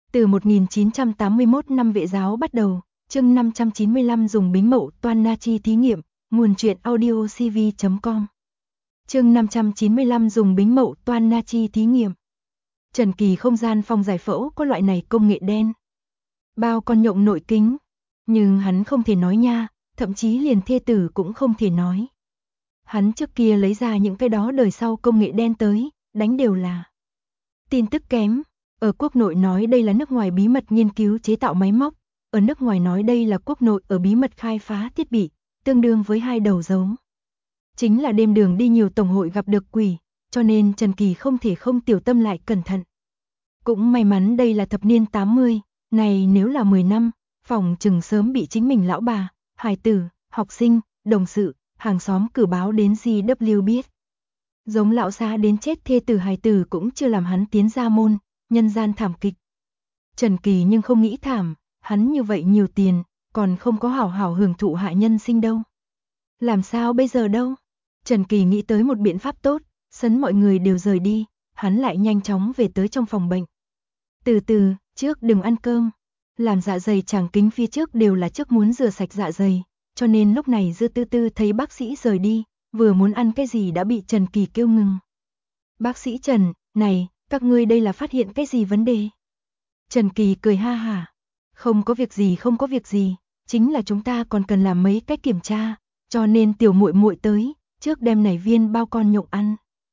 Từ 1981 năm vệ giáo bắt đầu, chương 595 dùng bính mậu toan natri thí nghiệm, nguồn truyện audio cv.com. Chương 595 dùng bính mậu toan natri thí nghiệm. Trần Kỳ không gian phòng giải phẫu có loại này công nghệ đen. Bao con nhộng nội kính, nhưng hắn không thể nói nha, thậm chí liền thê tử cũng không thể nói. Hắn trước kia lấy ra những cái đó đời sau công nghệ đen tới, đánh đều là tin tức kém. Ở quốc nội nói đây là nước ngoài bí mật nghiên cứu chế tạo máy móc, ở nước ngoài nói đây là quốc nội ở bí mật khai phá thiết bị, tương đương với hai đầu dấu. Chính là đêm đường đi nhiều tổng hội gặp được quỷ, cho nên Trần Kỳ không thể không tiểu tâm lại cẩn thận. Cũng may mắn đây là thập niên 80, này nếu là 10 năm, phòng chừng sớm bị chính mình lão bà, hài tử, học sinh, đồng sự, hàng xóm cử báo đến GW biết. Giống lão xa đến chết thê tử hài tử cũng chưa làm hắn tiến ra môn, nhân gian thảm kịch. Trần Kỳ nhưng không nghĩ thảm, hắn như vậy nhiều tiền, còn không có hảo hảo hưởng thụ hạ nhân sinh đâu. Làm sao bây giờ đâu? Trần Kỳ nghĩ tới một biện pháp tốt, sấn mọi người đều rời đi, hắn lại nhanh chóng về tới trong phòng bệnh. Từ từ, trước đừng ăn cơm. Làm dạ dày tràng kính phía trước đều là trước muốn rửa sạch dạ dày, cho nên lúc này Dư Tư Tư thấy bác sĩ rời đi, vừa muốn ăn cái gì đã bị Trần Kỳ kêu ngừng. Bác sĩ Trần, này, các ngươi đây là phát hiện cái gì vấn đề? Trần Kỳ cười ha hả. Không có việc gì, không có việc gì, chính là chúng ta còn cần làm mấy cách kiểm tra, cho nên tiểu muội muội tới, trước đem này viên bao con nhộng ăn.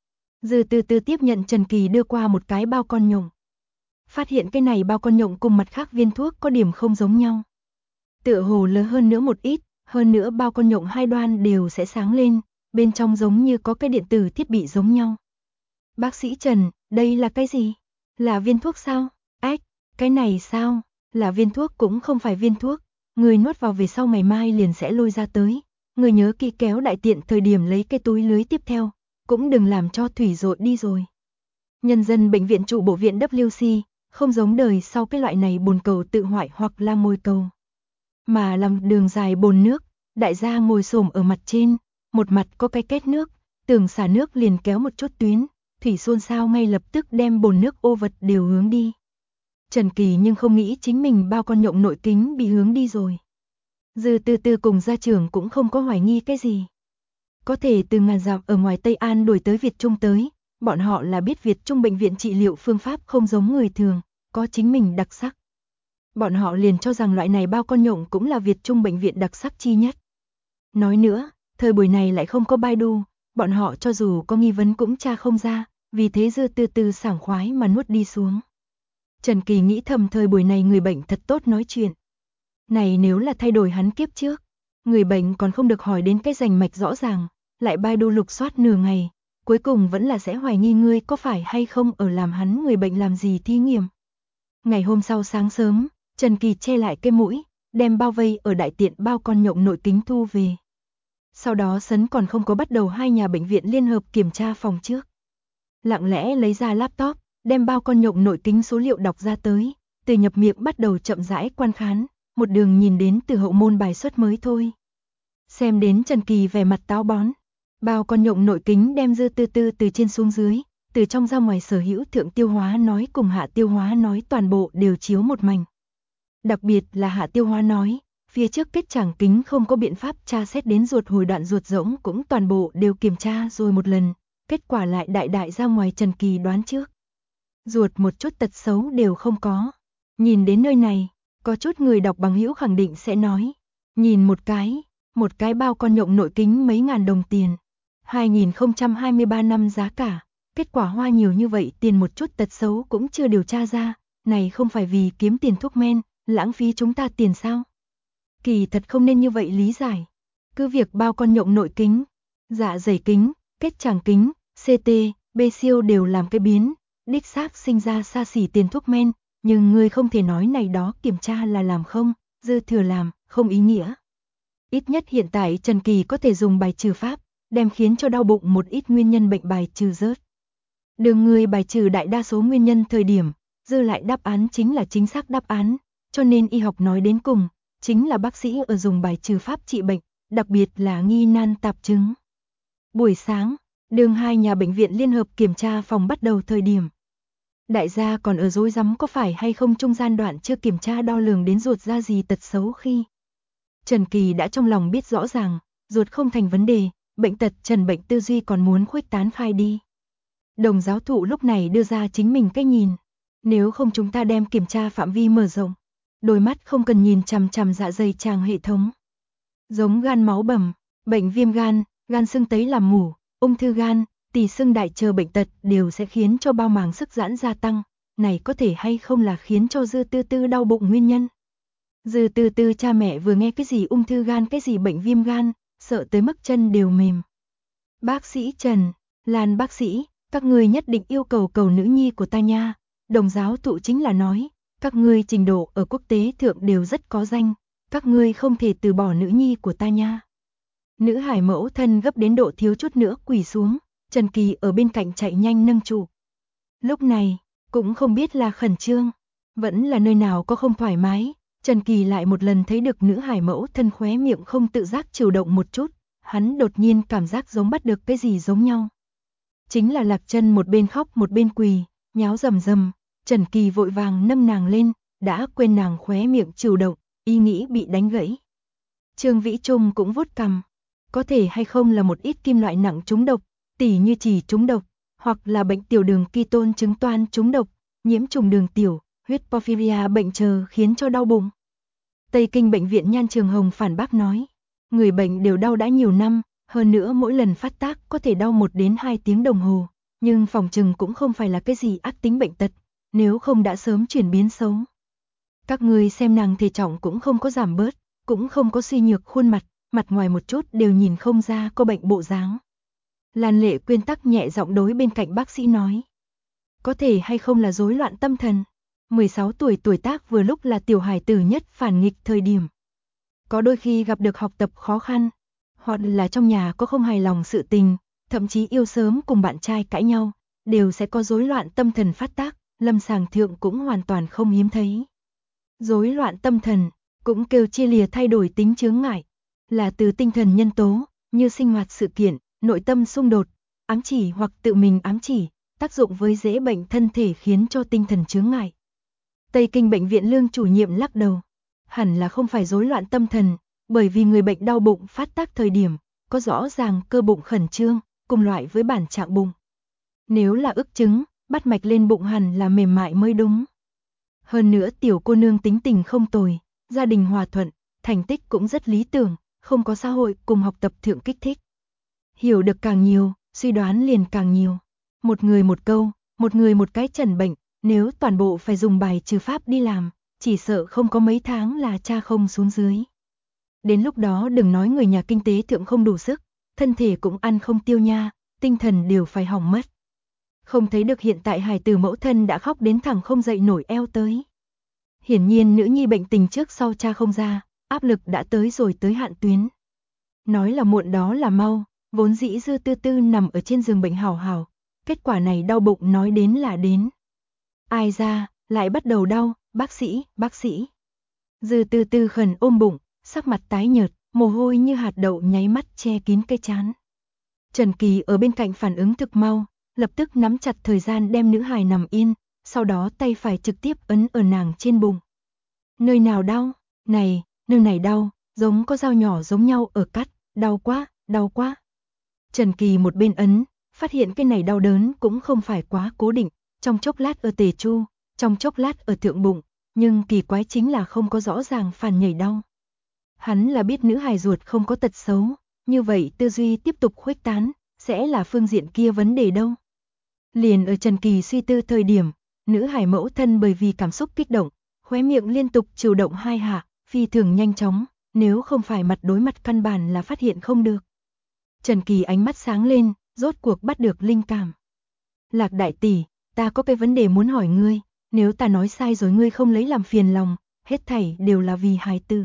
Dư Tư Tư tiếp nhận Trần Kỳ đưa qua một cái bao con nhộng. Phát hiện cái này bao con nhộng cùng mặt khác viên thuốc có điểm không giống nhau. Tựa hồ lớn hơn nữa một ít, hơn nữa bao con nhộng hai đoan đều sẽ sáng lên, bên trong giống như có cái điện tử thiết bị giống nhau. Bác sĩ Trần, đây là cái gì? Là viên thuốc sao? Ách, cái này sao? Là viên thuốc cũng không phải viên thuốc, người nuốt vào về sau ngày mai liền sẽ lôi ra tới. Người nhớ kỹ kéo đại tiện thời điểm lấy cái túi lưới tiếp theo, cũng đừng làm cho thủy dội đi rồi. Nhân dân bệnh viện trụ bộ viện WC, không giống đời sau cái loại này bồn cầu tự hoại hoặc là môi cầu. Mà làm đường dài bồn nước, đại gia ngồi xổm ở mặt trên, một mặt có cái két nước, tưởng xả nước liền kéo một chút tuyến, thủy xôn xao ngay lập tức đem bồn nước ô vật đều hướng đi. Trần Kỳ nhưng không nghĩ chính mình bao con nhộng nội kính bị hướng đi rồi. Dư Tư Tư cùng gia trưởng cũng không có hoài nghi cái gì. Có thể từ ngàn dặm ở ngoài Tây An đuổi tới Việt Trung tới, bọn họ là biết Việt Trung bệnh viện trị liệu phương pháp không giống người thường, có chính mình đặc sắc. Bọn họ liền cho rằng loại này bao con nhộng cũng là Việt Trung bệnh viện đặc sắc chi nhất. Nói nữa, thời buổi này lại không có Baidu, bọn họ cho dù có nghi vấn cũng tra không ra, vì thế Dư Tư Tư sảng khoái mà nuốt đi xuống. Trần Kỳ nghĩ thầm thời buổi này người bệnh thật tốt nói chuyện. Này nếu là thay đổi hắn kiếp trước, người bệnh còn không được hỏi đến cái rành mạch rõ ràng, lại Baidu lục soát nửa ngày, cuối cùng vẫn là sẽ hoài nghi ngươi có phải hay không ở làm hắn người bệnh làm gì thí nghiệm. Ngày hôm sau sáng sớm, Trần Kỳ che lại cái mũi, đem bao vây ở đại tiện bao con nhộng nội kính thu về. Sau đó sấn còn không có bắt đầu hai nhà bệnh viện liên hợp kiểm tra phòng trước. Lặng lẽ lấy ra laptop, đem bao con nhộng nội kính số liệu đọc ra tới, từ nhập miệng bắt đầu chậm rãi quan khán, một đường nhìn đến từ hậu môn bài xuất mới thôi. Xem đến Trần Kỳ vẻ mặt táo bón, bao con nhộng nội kính đem Dư Tư Tư từ trên xuống dưới, từ trong ra ngoài sở hữu thượng tiêu hóa nói cùng hạ tiêu hóa nói toàn bộ đều chiếu một mảnh. Đặc biệt là hạ tiêu hóa nói, phía trước kết tràng kính không có biện pháp tra xét đến ruột hồi đoạn ruột rỗng cũng toàn bộ đều kiểm tra rồi một lần, kết quả lại đại đại ra ngoài Trần Kỳ đoán trước. Ruột một chút tật xấu đều không có. Nhìn đến nơi này, có chút người đọc bằng hữu khẳng định sẽ nói, nhìn một cái bao con nhộng nội kính mấy ngàn đồng tiền. 2023 năm giá cả, kết quả hoa nhiều như vậy tiền một chút tật xấu cũng chưa điều tra ra, này không phải vì kiếm tiền thuốc men, lãng phí chúng ta tiền sao? Kỳ thật không nên như vậy lý giải. Cứ việc bao con nhộng nội kính, dạ dày kính, kết tràng kính, CT, BCO đều làm cái biến, đích xác sinh ra xa xỉ tiền thuốc men, nhưng người không thể nói này đó kiểm tra là làm không, dư thừa làm, không ý nghĩa. Ít nhất hiện tại Trần Kỳ có thể dùng bài trừ pháp, đem khiến cho đau bụng một ít nguyên nhân bệnh bài trừ rớt. Đường người bài trừ đại đa số nguyên nhân thời điểm, dư lại đáp án chính là chính xác đáp án, cho nên y học nói đến cùng, chính là bác sĩ ở dùng bài trừ pháp trị bệnh, đặc biệt là nghi nan tạp chứng. Buổi sáng, đường hai nhà bệnh viện liên hợp kiểm tra phòng bắt đầu thời điểm. Đại gia còn ở rối rắm có phải hay không trung gian đoạn chưa kiểm tra đo lường đến ruột ra gì tật xấu khi. Trần Kỳ đã trong lòng biết rõ ràng, ruột không thành vấn đề, bệnh tật trần bệnh tư duy còn muốn khuếch tán khai đi. Đồng giáo thụ lúc này đưa ra chính mình cách nhìn. Nếu không chúng ta đem kiểm tra phạm vi mở rộng. Đôi mắt không cần nhìn chằm chằm dạ dày tràng hệ thống. Giống gan máu bầm, bệnh viêm gan, gan sưng tấy làm mủ, ung thư gan, tỳ sưng đại chờ bệnh tật đều sẽ khiến cho bao màng sức giãn gia tăng. Này có thể hay không là khiến cho Dư Tư Tư đau bụng nguyên nhân. Dư Tư Tư cha mẹ vừa nghe cái gì ung thư gan cái gì bệnh viêm gan, sợ tới mức chân đều mềm. Bác sĩ Trần, Lan bác sĩ, các ngươi nhất định yêu cầu cầu nữ nhi của ta nha. Đồng giáo thụ chính là nói, các ngươi trình độ ở quốc tế thượng đều rất có danh, các ngươi không thể từ bỏ nữ nhi của ta nha. Nữ hải mẫu thân gấp đến độ thiếu chút nữa quỳ xuống, Trần Kỳ ở bên cạnh chạy nhanh nâng trụ. Lúc này, cũng không biết là khẩn trương, vẫn là nơi nào có không thoải mái, Trần Kỳ lại một lần thấy được nữ hải mẫu thân khóe miệng không tự giác chịu động một chút, hắn đột nhiên cảm giác giống bắt được cái gì giống nhau. Chính là Lạc Chân một bên khóc một bên quỳ, nháo rầm rầm, Trần Kỳ vội vàng nâng nàng lên, đã quên nàng khóe miệng chịu động, ý nghĩ bị đánh gãy. Trương Vĩ Trung cũng vuốt cằm, có thể hay không là một ít kim loại nặng trúng độc, tỉ như chỉ trúng độc, hoặc là bệnh tiểu đường ketone chứng toan trúng độc, nhiễm trùng đường tiểu, huyết porphyria bệnh chờ khiến cho đau bụng. Tây Kinh bệnh viện Nhan Trường Hồng phản bác nói, người bệnh đều đau đã nhiều năm, hơn nữa mỗi lần phát tác có thể đau 1 đến 2 tiếng đồng hồ, nhưng phòng trừng cũng không phải là cái gì ác tính bệnh tật, nếu không đã sớm chuyển biến xấu. Các người xem nàng thể trọng cũng không có giảm bớt, cũng không có suy nhược khuôn mặt, mặt ngoài một chút đều nhìn không ra có bệnh bộ dáng. Lan Lệ Quyên tắc nhẹ giọng đối bên cạnh bác sĩ nói, có thể hay không là rối loạn tâm thần. 16 tuổi tuổi tác vừa lúc là tiểu hài tử nhất phản nghịch thời điểm. Có đôi khi gặp được học tập khó khăn, hoặc là trong nhà có không hài lòng sự tình, thậm chí yêu sớm cùng bạn trai cãi nhau, đều sẽ có rối loạn tâm thần phát tác, lâm sàng thượng cũng hoàn toàn không hiếm thấy. Rối loạn tâm thần, cũng kêu chia lìa thay đổi tính chướng ngại, là từ tinh thần nhân tố, như sinh hoạt sự kiện, nội tâm xung đột, ám chỉ hoặc tự mình ám chỉ, tác dụng với dễ bệnh thân thể khiến cho tinh thần chướng ngại. Tây Kinh bệnh viện Lương chủ nhiệm lắc đầu, hẳn là không phải rối loạn tâm thần, bởi vì người bệnh đau bụng phát tác thời điểm, có rõ ràng cơ bụng khẩn trương, cùng loại với bản trạng bụng. Nếu là ức chứng, bắt mạch lên bụng hẳn là mềm mại mới đúng. Hơn nữa tiểu cô nương tính tình không tồi, gia đình hòa thuận, thành tích cũng rất lý tưởng, không có xã hội cùng học tập thượng kích thích. Hiểu được càng nhiều, suy đoán liền càng nhiều. Một người một câu, một người một cái chẩn bệnh, nếu toàn bộ phải dùng bài trừ pháp đi làm, chỉ sợ không có mấy tháng là cha không xuống dưới. Đến lúc đó đừng nói người nhà kinh tế thượng không đủ sức, thân thể cũng ăn không tiêu nha, tinh thần đều phải hỏng mất. Không thấy được hiện tại hài tử mẫu thân đã khóc đến thẳng không dậy nổi eo tới. Hiển nhiên nữ nhi bệnh tình trước sau cha không ra, áp lực đã tới rồi tới hạn tuyến. Nói là muộn đó là mau, vốn dĩ Dư Tư Tư nằm ở trên giường bệnh hào hào, kết quả này đau bụng nói đến là đến. Ai ra, lại bắt đầu đau, bác sĩ. Dư Tư Tư khẩn ôm bụng, sắc mặt tái nhợt, mồ hôi như hạt đậu nháy mắt che kín cái trán. Trần Kỳ ở bên cạnh phản ứng thực mau, lập tức nắm chặt thời gian đem nữ hài nằm yên, sau đó tay phải trực tiếp ấn ở nàng trên bụng. Nơi nào đau? Này, nơi này đau, giống có dao nhỏ giống nhau ở cắt, đau quá, đau quá. Trần Kỳ một bên ấn, phát hiện cái này đau đớn cũng không phải quá cố định, trong chốc lát ở tề chu, trong chốc lát ở thượng bụng, nhưng kỳ quái chính là không có rõ ràng phản nhảy đau. Hắn là biết nữ hài ruột không có tật xấu, như vậy tư duy tiếp tục khuếch tán, sẽ là phương diện kia vấn đề đâu. Liền ở Trần Kỳ suy tư thời điểm, nữ hài mẫu thân bởi vì cảm xúc kích động, khóe miệng liên tục chịu động 2 hạ, phi thường nhanh chóng, nếu không phải mặt đối mặt căn bản là phát hiện không được. Trần Kỳ ánh mắt sáng lên, rốt cuộc bắt được linh cảm. Lạc đại tỷ, ta có cái vấn đề muốn hỏi ngươi, nếu ta nói sai rồi ngươi không lấy làm phiền lòng, hết thảy đều là vì hài tử.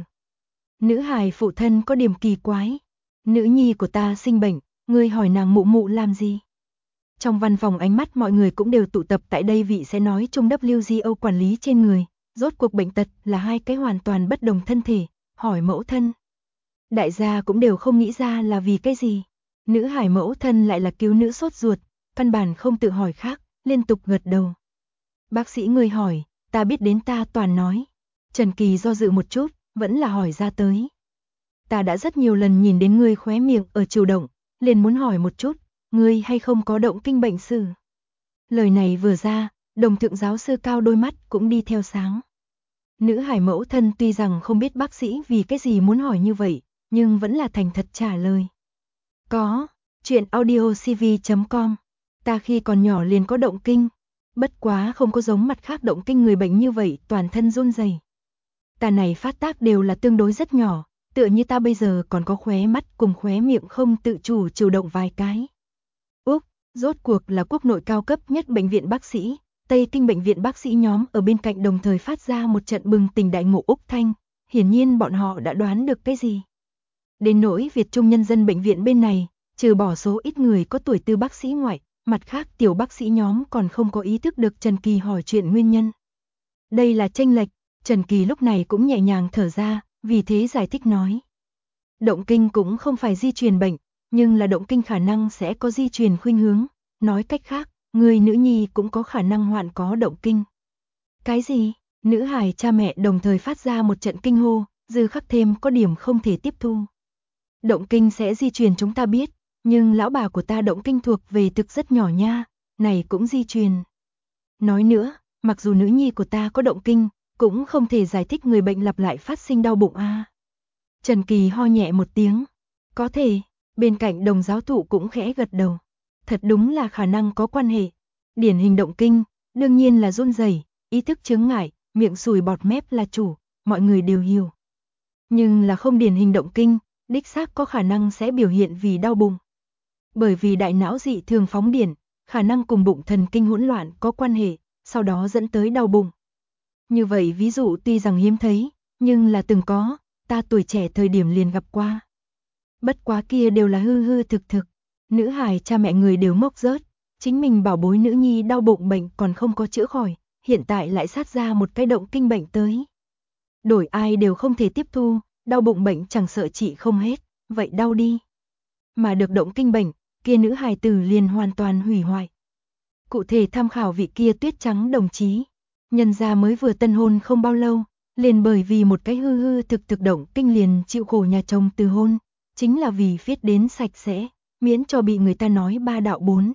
Nữ hài phụ thân có điểm kỳ quái. Nữ nhi của ta sinh bệnh, ngươi hỏi nàng mụ mụ làm gì? Trong văn phòng ánh mắt mọi người cũng đều tụ tập tại đây vị sẽ nói chung WGO quản lý trên người, rốt cuộc bệnh tật là hai cái hoàn toàn bất đồng thân thể, hỏi mẫu thân. Đại gia cũng đều không nghĩ ra là vì cái gì. Nữ hải mẫu thân lại là cứu nữ sốt ruột, căn bản không tự hỏi khác, liên tục gật đầu. Bác sĩ người hỏi, ta biết đến ta toàn nói. Trần Kỳ do dự một chút, vẫn là hỏi ra tới. Ta đã rất nhiều lần nhìn đến ngươi khóe miệng ở chủ động, liền muốn hỏi một chút, ngươi hay không có động kinh bệnh sử. Lời này vừa ra, Đồng thượng giáo sư cao đôi mắt cũng đi theo sáng. Nữ hải mẫu thân tuy rằng không biết bác sĩ vì cái gì muốn hỏi như vậy, nhưng vẫn là thành thật trả lời. Có, chuyện audiocv.com. Ta khi còn nhỏ liền có động kinh, bất quá không có giống mặt khác động kinh người bệnh như vậy toàn thân run rẩy. Ta này phát tác đều là tương đối rất nhỏ, tựa như ta bây giờ còn có khóe mắt cùng khóe miệng không tự chủ động vài cái. Úc, rốt cuộc là quốc nội cao cấp nhất bệnh viện bác sĩ, Tây Kinh bệnh viện bác sĩ nhóm ở bên cạnh đồng thời phát ra một trận bừng tỉnh đại ngộ Úc thanh, hiển nhiên bọn họ đã đoán được cái gì. Đến nỗi Việt Trung Nhân dân bệnh viện bên này, trừ bỏ số ít người có tuổi tư bác sĩ ngoại, mặt khác tiểu bác sĩ nhóm còn không có ý thức được Trần Kỳ hỏi chuyện nguyên nhân. Đây là chênh lệch, Trần Kỳ lúc này cũng nhẹ nhàng thở ra, vì thế giải thích nói. Động kinh cũng không phải di truyền bệnh, nhưng là động kinh khả năng sẽ có di truyền khuynh hướng, nói cách khác, người nữ nhi cũng có khả năng hoạn có động kinh. Cái gì? Nữ hài cha mẹ đồng thời phát ra một trận kinh hô, dư khắc thêm có điểm không thể tiếp thu. Động kinh sẽ di truyền chúng ta biết, nhưng lão bà của ta động kinh thuộc về thực rất nhỏ nha, này cũng di truyền. Nói nữa, mặc dù nữ nhi của ta có động kinh, cũng không thể giải thích người bệnh lặp lại phát sinh đau bụng a. Trần Kỳ ho nhẹ một tiếng. Có thể, bên cạnh đồng giáo thụ cũng khẽ gật đầu. Thật đúng là khả năng có quan hệ. Điển hình động kinh, đương nhiên là run rẩy, ý thức chướng ngại, miệng sùi bọt mép là chủ, mọi người đều hiểu. Nhưng là không điển hình động kinh, đích xác có khả năng sẽ biểu hiện vì đau bụng. Bởi vì đại não dị thường phóng điện, khả năng cùng bụng thần kinh hỗn loạn có quan hệ, sau đó dẫn tới đau bụng. Như vậy ví dụ tuy rằng hiếm thấy, nhưng là từng có, ta tuổi trẻ thời điểm liền gặp qua. Bất quá kia đều là hư hư thực thực, nữ hài cha mẹ người đều ngốc rớt, chính mình bảo bối nữ nhi đau bụng bệnh còn không có chữa khỏi, hiện tại lại sát ra một cái động kinh bệnh tới. Đổi ai đều không thể tiếp thu, đau bụng bệnh chẳng sợ trị không hết, vậy đau đi. Mà được động kinh bệnh, kia nữ hài tử liền hoàn toàn hủy hoại. Cụ thể tham khảo vị kia Tuyết Trắng đồng chí, nhân gia mới vừa tân hôn không bao lâu, liền bởi vì một cái hư hư thực động kinh liền chịu khổ nhà chồng từ hôn, chính là vì viết đến sạch sẽ, miễn cho bị người ta nói ba đạo bốn.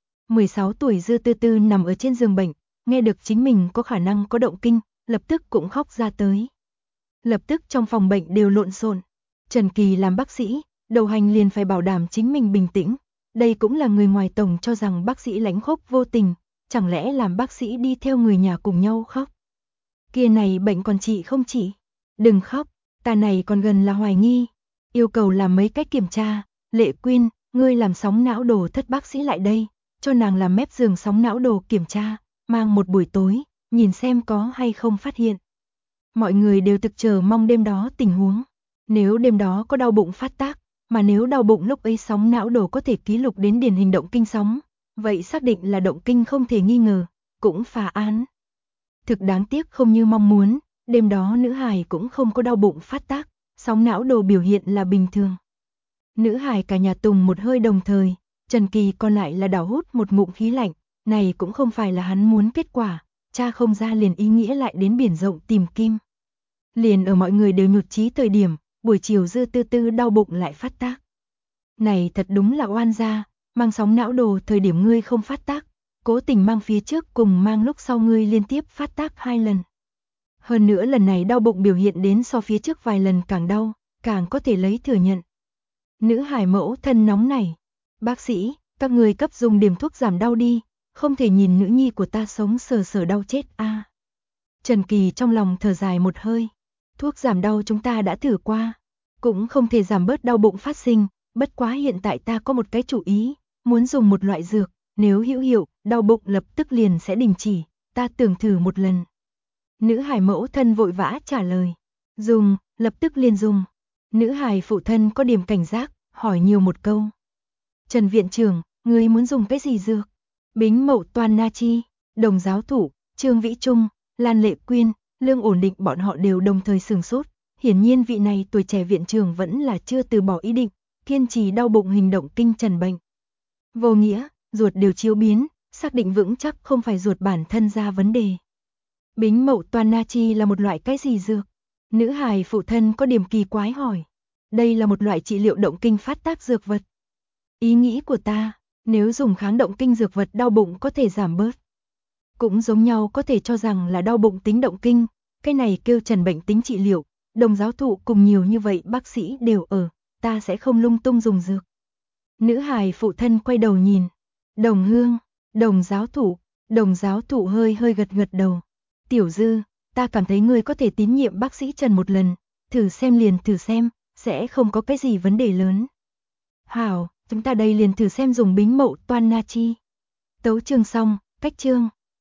16 tuổi Dư Tư Tư nằm ở trên giường bệnh, nghe được chính mình có khả năng có động kinh, lập tức cũng khóc ra tới. Lập tức trong phòng bệnh đều lộn xộn. Trần Kỳ làm bác sĩ, đầu hành liền phải bảo đảm chính mình bình tĩnh. Đây cũng là người ngoài tổng cho rằng bác sĩ lãnh khốc vô tình, chẳng lẽ làm bác sĩ đi theo người nhà cùng nhau khóc. Kia này bệnh còn trị không trị? Đừng khóc, ta này còn gần là hoài nghi. Yêu cầu làm mấy cách kiểm tra, Lệ Quyên, ngươi làm sóng não đồ thất bác sĩ lại đây, cho nàng làm mép giường sóng não đồ kiểm tra, mang một buổi tối, nhìn xem có hay không phát hiện. Mọi người đều thực chờ mong đêm đó tình huống. Nếu đêm đó có đau bụng phát tác, mà nếu đau bụng lúc ấy sóng não đồ có thể ký lục đến điển hình động kinh sóng, vậy xác định là động kinh không thể nghi ngờ, cũng phá án. Thực đáng tiếc không như mong muốn, đêm đó nữ hài cũng không có đau bụng phát tác, sóng não đồ biểu hiện là bình thường. Nữ hài cả nhà tùng một hơi đồng thời, Trần Kỳ còn lại là đảo hút một ngụm khí lạnh, này cũng không phải là hắn muốn kết quả, cha không ra liền ý nghĩa lại đến biển rộng tìm kim. Liền ở mọi người đều nhụt chí thời điểm, buổi chiều Dư Tư Tư đau bụng lại phát tác. Này thật đúng là oan gia, mang sóng não đồ thời điểm ngươi không phát tác, cố tình mang phía trước cùng mang lúc sau ngươi liên tiếp phát tác 2 lần. Hơn nữa lần này đau bụng biểu hiện đến so phía trước vài lần càng đau, càng có thể lấy thừa nhận. Nữ hải mẫu thân nóng này, bác sĩ, các người cấp dùng điểm thuốc giảm đau đi, không thể nhìn nữ nhi của ta sống sờ đau chết a. Trần Kỳ trong lòng thở dài một hơi, thuốc giảm đau chúng ta đã thử qua, cũng không thể giảm bớt đau bụng phát sinh, bất quá hiện tại ta có một cái chủ ý, muốn dùng một loại dược, nếu hữu hiệu, đau bụng lập tức liền sẽ đình chỉ, ta tưởng thử một lần. Nữ hải mẫu thân vội vã trả lời, dùng, lập tức liền dùng. Nữ hài phụ thân có điểm cảnh giác, hỏi nhiều một câu. Trần viện trưởng, ngươi muốn dùng cái gì dược? Bính Mậu Toan Na Chi, Đồng giáo thủ, Trương Vĩ Trung, Lan Lệ Quyên, Lương Ổn Định bọn họ đều đồng thời sừng sốt. Hiển nhiên vị này tuổi trẻ viện trưởng vẫn là chưa từ bỏ ý định, kiên trì đau bụng hình động kinh trần bệnh. Vô nghĩa, ruột đều chiếu biến, xác định vững chắc không phải ruột bản thân ra vấn đề. Bính mậu toan na chi là một loại cái gì dược? Nữ hài phụ thân có điểm kỳ quái hỏi. Đây là một loại trị liệu động kinh phát tác dược vật. Ý nghĩ của ta, nếu dùng kháng động kinh dược vật đau bụng có thể giảm bớt. Cũng giống nhau có thể cho rằng là đau bụng tính động kinh, cái này kêu trần bệnh tính trị liệu, Đồng giáo thụ cùng nhiều như vậy bác sĩ đều ở, ta sẽ không lung tung dùng dược. Nữ hài phụ thân quay đầu nhìn. Đồng Hương, Đồng giáo thụ hơi gật đầu. Tiểu Dư, ta cảm thấy ngươi có thể tín nhiệm bác sĩ Trần một lần, thử xem, sẽ không có cái gì vấn đề lớn. Hảo, chúng ta đây liền thử xem dùng bính mậu toan na chi. Tấu chương xong, cách chương.